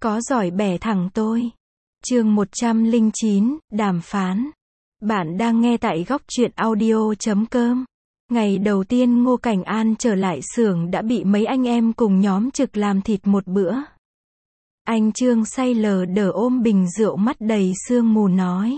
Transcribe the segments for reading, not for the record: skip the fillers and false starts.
có giỏi bẻ thẳng tôi. Chương 109, đàm phán. Bạn đang nghe tại góc truyện audio.com. Ngày đầu tiên Ngô Cảnh An trở lại xưởng đã bị mấy anh em cùng nhóm trực làm thịt một bữa. Anh Trương say lờ đờ ôm bình rượu mắt đầy sương mù nói.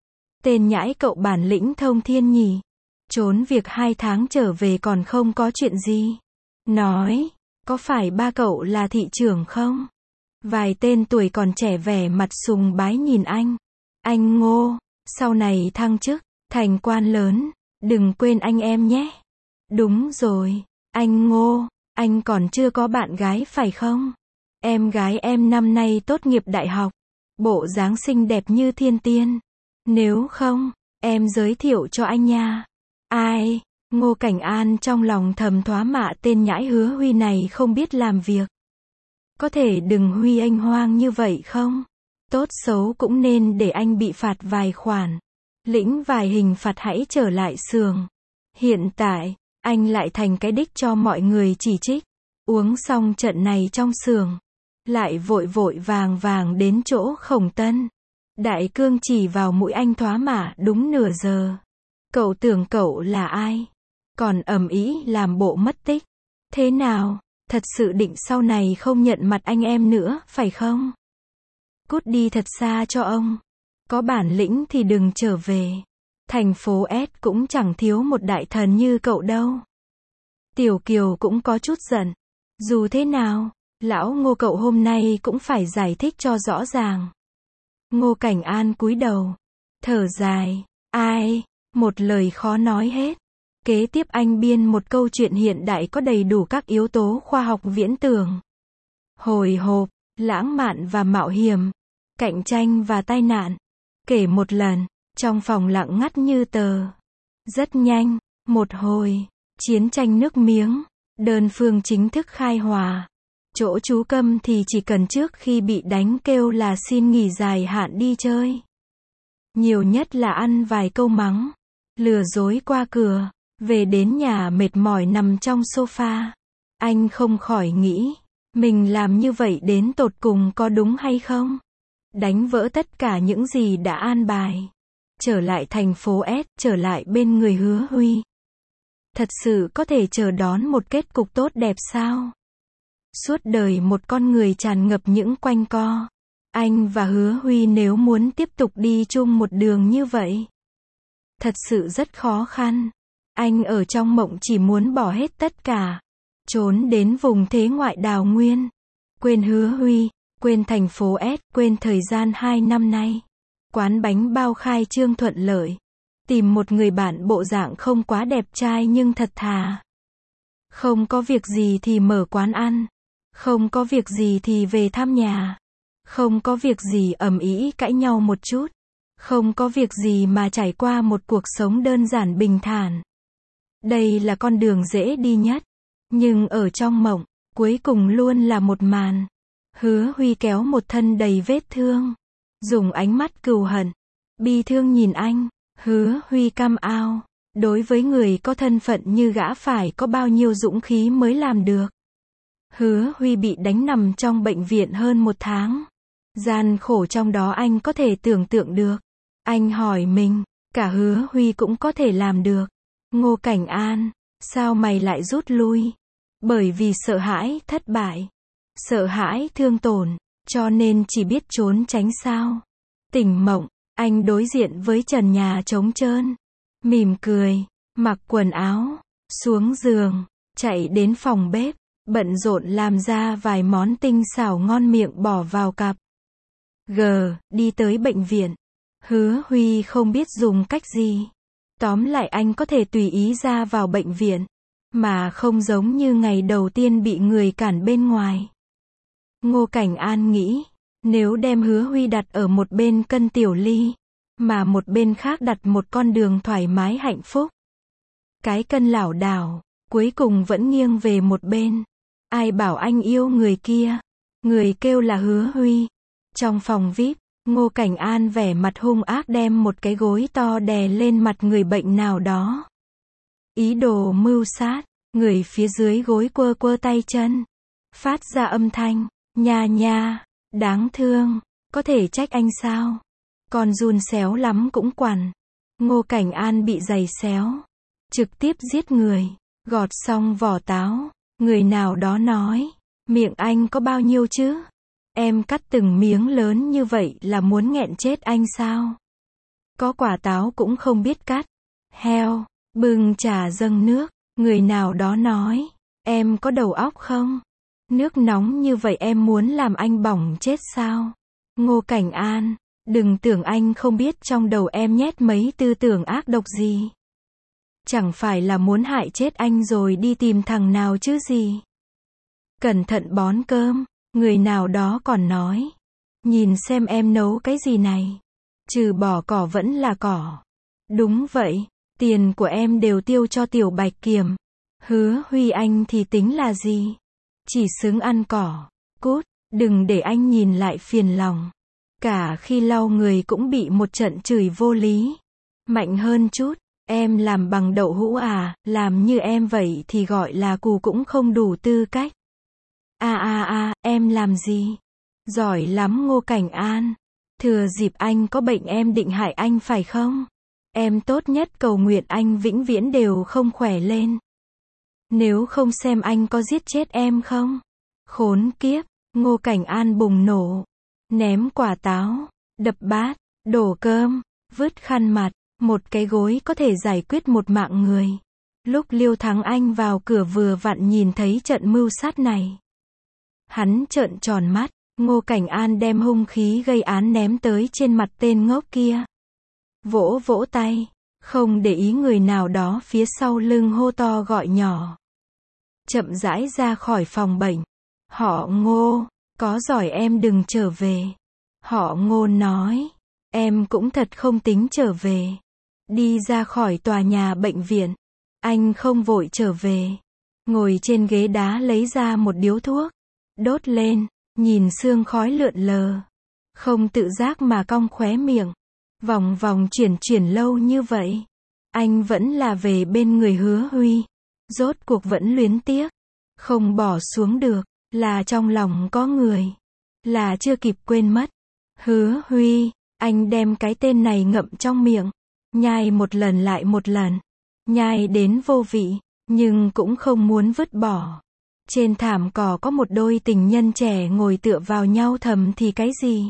Tên nhãi cậu bản lĩnh thông thiên nhỉ. Trốn việc 2 tháng trở về còn không có chuyện gì. Nói, có phải ba cậu là thị trưởng không? Vài tên tuổi còn trẻ vẻ mặt sùng bái nhìn anh. Anh Ngô, sau này thăng chức, thành quan lớn, đừng quên anh em nhé. Đúng rồi, anh Ngô, anh còn chưa có bạn gái phải không? Em gái em năm nay tốt nghiệp đại học, bộ dáng xinh đẹp như thiên tiên. Nếu không, em giới thiệu cho anh nha. Ai? Ngô Cảnh An trong lòng thầm thoá mạ tên nhãi Hứa Huy này không biết làm việc. Có thể đừng huy anh hoang như vậy không? Tốt xấu cũng nên để anh bị phạt vài khoản. Lĩnh vài hình phạt hãy trở lại xưởng. Hiện tại, anh lại thành cái đích cho mọi người chỉ trích. Uống xong trận này trong xưởng, lại vội vội vàng vàng đến chỗ Khổng Tân. Đại cương chỉ vào mũi anh thoá mạ đúng nửa giờ. Cậu tưởng cậu là ai? Còn ầm ĩ làm bộ mất tích. Thế nào? Thật sự định sau này không nhận mặt anh em nữa, phải không? Cút đi thật xa cho ông. Có bản lĩnh thì đừng trở về. Thành phố S cũng chẳng thiếu một đại thần như cậu đâu. Tiểu Kiều cũng có chút giận. Dù thế nào, lão Ngô cậu hôm nay cũng phải giải thích cho rõ ràng. Ngô Cảnh An cúi đầu, thở dài. Ai? Một lời khó nói hết. Kế tiếp anh biên một câu chuyện hiện đại có đầy đủ các yếu tố khoa học viễn tưởng. Hồi hộp, lãng mạn và mạo hiểm, cạnh tranh và tai nạn. Kể một lần, trong phòng lặng ngắt như tờ. Rất nhanh, một hồi, chiến tranh nước miếng, đơn phương chính thức khai hòa. Chỗ chú Câm thì chỉ cần trước khi bị đánh kêu là xin nghỉ dài hạn đi chơi. Nhiều nhất là ăn vài câu mắng, lừa dối qua cửa. Về đến nhà mệt mỏi nằm trong sofa. Anh không khỏi nghĩ, mình làm như vậy đến tột cùng có đúng hay không? Đánh vỡ tất cả những gì đã an bài. Trở lại thành phố S, trở lại bên người Hứa Huy. Thật sự có thể chờ đón một kết cục tốt đẹp sao? Suốt đời một con người tràn ngập những quanh co. Anh và Hứa Huy nếu muốn tiếp tục đi chung một đường như vậy, thật sự rất khó khăn. Anh ở trong mộng chỉ muốn bỏ hết tất cả, trốn đến vùng thế ngoại đào nguyên. Quên Hứa Huy, quên thành phố S, quên thời gian 2 năm nay. Quán bánh bao khai trương thuận lợi. Tìm một người bạn bộ dạng không quá đẹp trai nhưng thật thà. Không có việc gì thì mở quán ăn. Không có việc gì thì về thăm nhà. Không có việc gì ầm ĩ cãi nhau một chút. Không có việc gì mà trải qua một cuộc sống đơn giản bình thản. Đây là con đường dễ đi nhất. Nhưng ở trong mộng, cuối cùng luôn là một màn. Hứa Huy kéo một thân đầy vết thương. Dùng ánh mắt cừu hận, bi thương nhìn anh. Hứa Huy cam ao. Đối với người có thân phận như gã phải có bao nhiêu dũng khí mới làm được. Hứa Huy bị đánh nằm trong bệnh viện hơn 1 tháng. Gian khổ trong đó anh có thể tưởng tượng được. Anh hỏi mình, cả Hứa Huy cũng có thể làm được. Ngô Cảnh An, sao mày lại rút lui? Bởi vì sợ hãi thất bại, sợ hãi thương tổn, cho nên chỉ biết trốn tránh sao? Tỉnh mộng, anh đối diện với trần nhà trống trơn, mỉm cười, mặc quần áo, xuống giường, chạy đến phòng bếp, bận rộn làm ra vài món tinh xảo ngon miệng bỏ vào cặp. Đi tới bệnh viện. Hứa Huy không biết dùng cách gì. Tóm lại anh có thể tùy ý ra vào bệnh viện, mà không giống như ngày đầu tiên bị người cản bên ngoài. Ngô Cảnh An nghĩ, nếu đem Hứa Huy đặt ở một bên cân tiểu ly, mà một bên khác đặt một con đường thoải mái hạnh phúc. Cái cân lảo đảo, cuối cùng vẫn nghiêng về một bên. Ai bảo anh yêu người kia? Người kêu là Hứa Huy. Trong phòng VIP, Ngô Cảnh An vẻ mặt hung ác đem một cái gối to đè lên mặt người bệnh nào đó. Ý đồ mưu sát, người phía dưới gối quơ quơ tay chân. Phát ra âm thanh, nha nha, Đáng thương, có thể trách anh sao? Con giun xéo lắm cũng quằn. Ngô Cảnh An bị giày xéo. Trực tiếp giết người. Gọt xong vỏ táo. Người nào đó nói. Miệng anh có bao nhiêu chứ? Em cắt từng miếng lớn như vậy là muốn nghẹn chết anh sao? Có quả táo cũng không biết cắt. Heo. Bưng trà dâng nước. Người nào đó nói. Em có đầu óc không? Nước nóng như vậy em muốn làm anh bỏng chết sao? Ngô Cảnh An. Đừng tưởng anh không biết trong đầu em nhét mấy tư tưởng ác độc gì. Chẳng phải là muốn hại chết anh rồi đi tìm thằng nào chứ gì. Cẩn thận bón cơm. Người nào đó còn nói. Nhìn xem em nấu cái gì này. Trừ bỏ cỏ vẫn là cỏ. Đúng vậy. Tiền của em đều tiêu cho Tiểu Bạch Kiểm. Hứa Huy anh thì tính là gì? Chỉ xứng ăn cỏ. Cút. Đừng để anh nhìn lại phiền lòng. Cả khi lau người cũng bị một trận chửi vô lý. Mạnh hơn chút. Em làm bằng đậu hũ à? Làm như em vậy thì gọi là cù cũng không đủ tư cách. Em làm gì? Giỏi lắm Ngô Cảnh An. Thừa dịp anh có bệnh em định hại anh phải không? Em tốt nhất cầu nguyện anh vĩnh viễn đều không khỏe lên. Nếu không xem anh có giết chết em không? Khốn kiếp. Ngô Cảnh An bùng nổ. Ném quả táo. Đập bát. Đổ cơm. Vứt khăn mặt. Một cái gối có thể giải quyết một mạng người. Lúc Liêu Thắng Anh vào cửa vừa vặn nhìn thấy trận mưu sát này. Hắn trợn tròn mắt. Ngô Cảnh An đem hung khí gây án ném tới trên mặt tên ngốc kia. Vỗ vỗ tay. Không để ý người nào đó phía sau lưng hô to gọi nhỏ. Chậm rãi ra khỏi phòng bệnh. Họ Ngô. Có giỏi em đừng trở về. Họ Ngô nói. Em cũng thật không tính trở về. Đi ra khỏi tòa nhà bệnh viện. Anh không vội trở về. Ngồi trên ghế đá lấy ra một điếu thuốc. Đốt lên. Nhìn sương khói lượn lờ. Không tự giác mà cong khóe miệng. Vòng vòng chuyển lâu như vậy. Anh vẫn là về bên người Hứa Huy. Rốt cuộc vẫn luyến tiếc. Không bỏ xuống được. Là trong lòng có người. Là chưa kịp quên mất. Hứa Huy. Anh đem cái tên này ngậm trong miệng. Nhai một lần lại một lần. Nhai đến vô vị. Nhưng cũng không muốn vứt bỏ. Trên thảm cỏ có một đôi tình nhân trẻ ngồi tựa vào nhau thầm thì cái gì?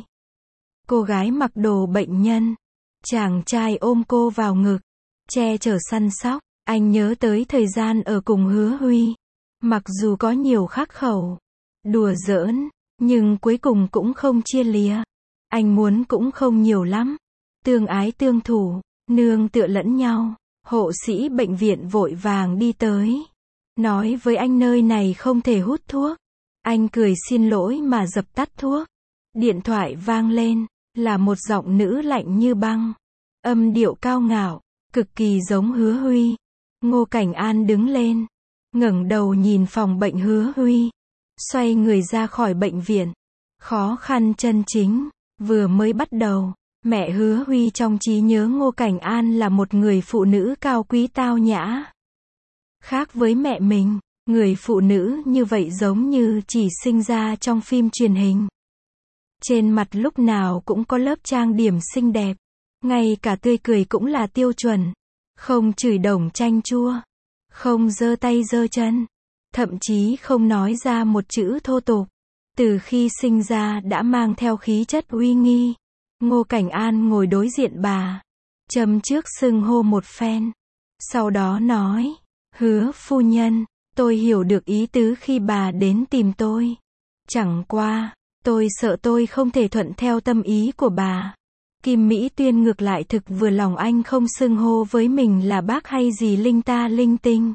Cô gái mặc đồ bệnh nhân. Chàng trai ôm cô vào ngực. Che chở săn sóc. Anh nhớ tới thời gian ở cùng Hứa Huy. Mặc dù có nhiều khắc khẩu. Đùa giỡn. Nhưng cuối cùng cũng không chia lìa. Anh muốn cũng không nhiều lắm. Tương ái tương thủ. Nương tựa lẫn nhau. Hộ sĩ bệnh viện vội vàng đi tới. Nói với anh nơi này không thể hút thuốc. Anh cười xin lỗi mà dập tắt thuốc. Điện thoại vang lên. Là một giọng nữ lạnh như băng. Âm điệu cao ngạo. Cực kỳ giống Hứa Huy. Ngô Cảnh An đứng lên. Ngẩng đầu nhìn phòng bệnh Hứa Huy. Xoay người ra khỏi bệnh viện. Khó khăn chân chính. Vừa mới bắt đầu. Mẹ Hứa Huy trong trí nhớ Ngô Cảnh An là một người phụ nữ cao quý tao nhã. Khác với mẹ mình, người phụ nữ như vậy giống như chỉ sinh ra trong phim truyền hình. Trên mặt lúc nào cũng có lớp trang điểm xinh đẹp. Ngay cả tươi cười cũng là tiêu chuẩn. Không chửi đồng chanh chua. Không giơ tay giơ chân. Thậm chí không nói ra một chữ thô tục. Từ khi sinh ra đã mang theo khí chất uy nghi. Ngô Cảnh An ngồi đối diện bà. Châm trước xưng hô một phen. Sau đó nói. Hứa phu nhân, tôi hiểu được ý tứ khi bà đến tìm tôi. Chẳng qua, tôi sợ tôi không thể thuận theo tâm ý của bà. Kim Mỹ Tuyên ngược lại thực vừa lòng anh không xưng hô với mình là bác hay gì linh ta linh tinh.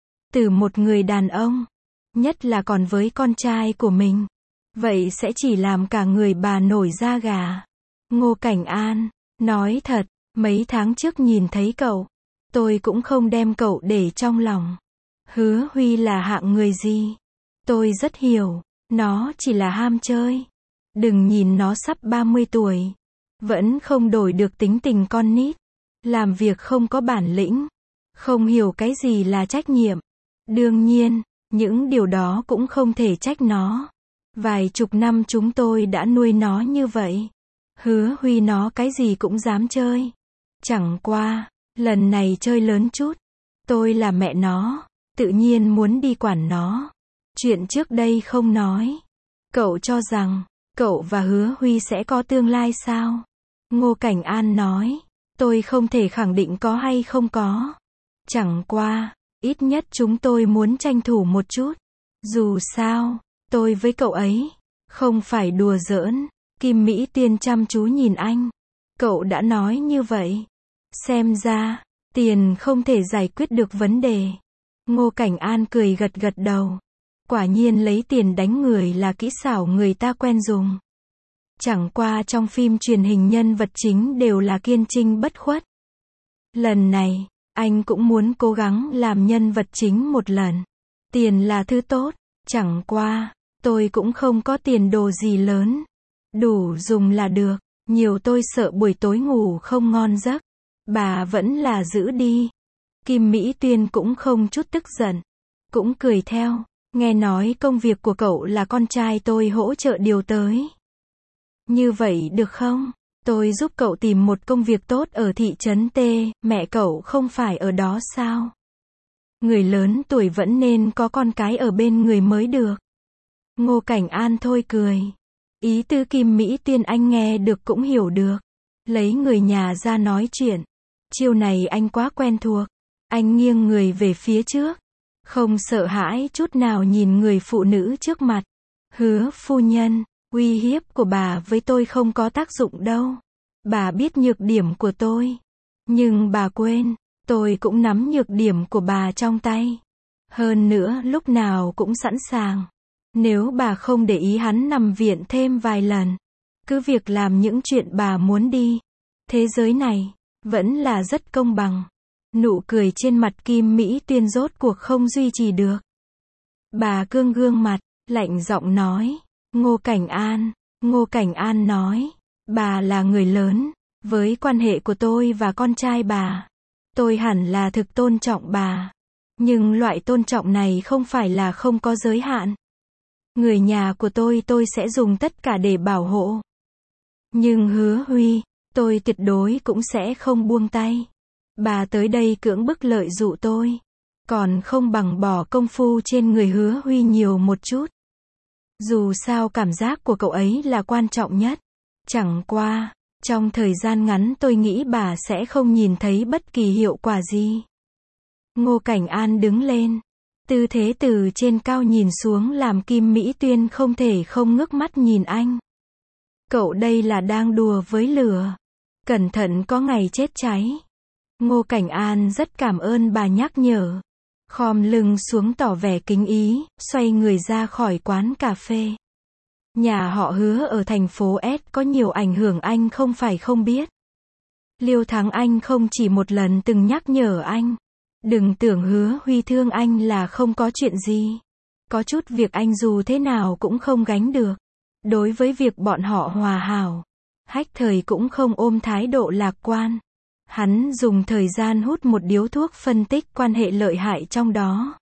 Từ một người đàn ông, nhất là còn với con trai của mình. Vậy sẽ chỉ làm cả người bà nổi da gà. Ngô Cảnh An, nói thật, mấy tháng trước nhìn thấy cậu. Tôi cũng không đem cậu để trong lòng. Hứa Huy là hạng người gì? Tôi rất hiểu. Nó chỉ là ham chơi. Đừng nhìn nó sắp 30 tuổi. Vẫn không đổi được tính tình con nít. Làm việc không có bản lĩnh. Không hiểu cái gì là trách nhiệm. Đương nhiên, những điều đó cũng không thể trách nó. Vài chục năm chúng tôi đã nuôi nó như vậy. Hứa Huy nó cái gì cũng dám chơi. Chẳng qua, lần này chơi lớn chút. Tôi là mẹ nó, tự nhiên muốn đi quản nó. Chuyện trước đây không nói. Cậu cho rằng, cậu và Hứa Huy sẽ có tương lai sao? Ngô Cảnh An nói, tôi không thể khẳng định có hay không có. Chẳng qua, ít nhất chúng tôi muốn tranh thủ một chút. Dù sao, tôi với cậu ấy, không phải đùa giỡn. Kim Mỹ Tiên chăm chú nhìn anh. Cậu đã nói như vậy. Xem ra, tiền không thể giải quyết được vấn đề. Ngô Cảnh An cười gật gật đầu. Quả nhiên lấy tiền đánh người là kỹ xảo người ta quen dùng. Chẳng qua trong phim truyền hình nhân vật chính đều là kiên trinh bất khuất. Lần này, anh cũng muốn cố gắng làm nhân vật chính một lần. Tiền là thứ tốt, chẳng qua, tôi cũng không có tiền đồ gì lớn. Đủ dùng là được, nhiều tôi sợ buổi tối ngủ không ngon giấc. Bà vẫn là giữ đi. Kim Mỹ Tuyên cũng không chút tức giận. Cũng cười theo, nghe nói công việc của cậu là con trai tôi hỗ trợ điều tới. Như vậy được không? Tôi giúp cậu tìm một công việc tốt ở thị trấn T, mẹ cậu không phải ở đó sao? Người lớn tuổi vẫn nên có con cái ở bên người mới được. Ngô Cảnh An thôi cười. Ý tứ Kim Mỹ Tuyên anh nghe được cũng hiểu được. Lấy người nhà ra nói chuyện. Chiêu này anh quá quen thuộc. Anh nghiêng người về phía trước. Không sợ hãi chút nào nhìn người phụ nữ trước mặt. Hứa phu nhân, uy hiếp của bà với tôi không có tác dụng đâu. Bà biết nhược điểm của tôi. Nhưng bà quên, tôi cũng nắm nhược điểm của bà trong tay. Hơn nữa lúc nào cũng sẵn sàng. Nếu bà không để ý hắn nằm viện thêm vài lần, cứ việc làm những chuyện bà muốn đi. Thế giới này, vẫn là rất công bằng. Nụ cười trên mặt Kim Mỹ Tuyên rốt cuộc không duy trì được. Bà cương gương mặt, lạnh giọng nói, Ngô Cảnh An nói, bà là người lớn, với quan hệ của tôi và con trai bà, tôi hẳn là thực tôn trọng bà. Nhưng loại tôn trọng này không phải là không có giới hạn. Người nhà của tôi sẽ dùng tất cả để bảo hộ. Nhưng Hứa Huy, tôi tuyệt đối cũng sẽ không buông tay. Bà tới đây cưỡng bức lợi dụ tôi. Còn không bằng bỏ công phu trên người Hứa Huy nhiều một chút. Dù sao cảm giác của cậu ấy là quan trọng nhất. Chẳng qua, trong thời gian ngắn tôi nghĩ bà sẽ không nhìn thấy bất kỳ hiệu quả gì. Ngô Cảnh An đứng lên. Tư thế từ trên cao nhìn xuống làm Kim Mỹ Tuyên không thể không ngước mắt nhìn anh. Cậu đây là đang đùa với lửa. Cẩn thận có ngày chết cháy. Ngô Cảnh An rất cảm ơn bà nhắc nhở. Khom lưng xuống tỏ vẻ kính ý, xoay người ra khỏi quán cà phê. Nhà họ Hứa ở thành phố S có nhiều ảnh hưởng anh không phải không biết. Liêu Thắng Anh không chỉ một lần từng nhắc nhở anh. Đừng tưởng Hứa Huy thương anh là không có chuyện gì. Có chút việc anh dù thế nào cũng không gánh được. Đối với việc bọn họ hòa hảo, Hách Thời cũng không ôm thái độ lạc quan. Hắn dùng thời gian hút một điếu thuốc phân tích quan hệ lợi hại trong đó.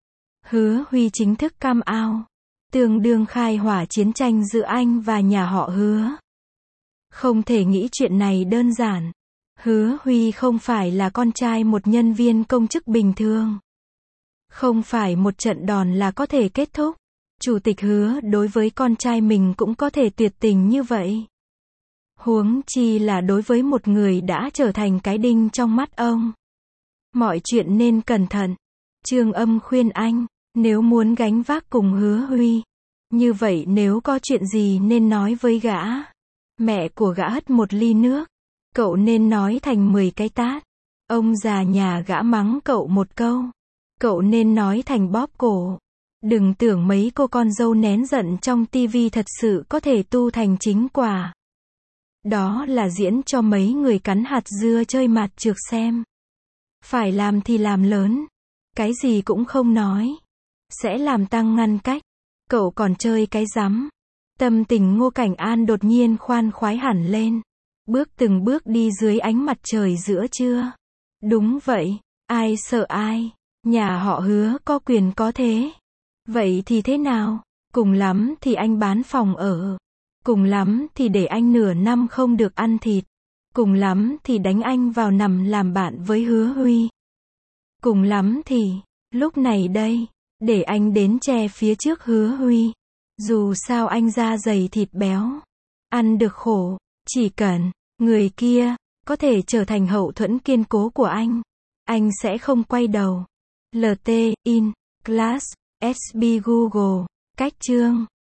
Hứa Huy chính thức cam ao, tương đương khai hỏa chiến tranh giữa anh và nhà họ Hứa. Không thể nghĩ chuyện này đơn giản. Hứa Huy không phải là con trai một nhân viên công chức bình thường. Không phải một trận đòn là có thể kết thúc. Chủ tịch Hứa đối với con trai mình cũng có thể tuyệt tình như vậy. Huống chi là đối với một người đã trở thành cái đinh trong mắt ông. Mọi chuyện nên cẩn thận. Trương Âm khuyên anh, nếu muốn gánh vác cùng Hứa Huy, như vậy nếu có chuyện gì nên nói với gã. Mẹ của gã hất một ly nước. Cậu nên nói thành 10 cái tát. Ông già nhà gã mắng cậu một câu. Cậu nên nói thành bóp cổ. Đừng tưởng mấy cô con dâu nén giận trong tivi thật sự có thể tu thành chính quả. Đó là diễn cho mấy người cắn hạt dưa chơi mặt trược xem. Phải làm thì làm lớn. Cái gì cũng không nói. Sẽ làm tăng ngăn cách. Cậu còn chơi cái rắm. Tâm tình Ngô Cảnh An đột nhiên khoan khoái hẳn lên. Bước từng bước đi dưới ánh mặt trời giữa trưa. Đúng vậy. Ai sợ ai. Nhà họ Hứa có quyền có thế. Vậy thì thế nào? Cùng lắm thì anh bán phòng ở. Cùng lắm thì để anh nửa năm không được ăn thịt. Cùng lắm thì đánh anh vào nằm làm bạn với Hứa Huy. Cùng lắm thì, lúc này đây, để anh đến che phía trước Hứa Huy. Dù sao anh da dày thịt béo, ăn được khổ, chỉ cần người kia có thể trở thành hậu thuẫn kiên cố của anh sẽ không quay đầu. LT, In, Class, SB Google, Cách chương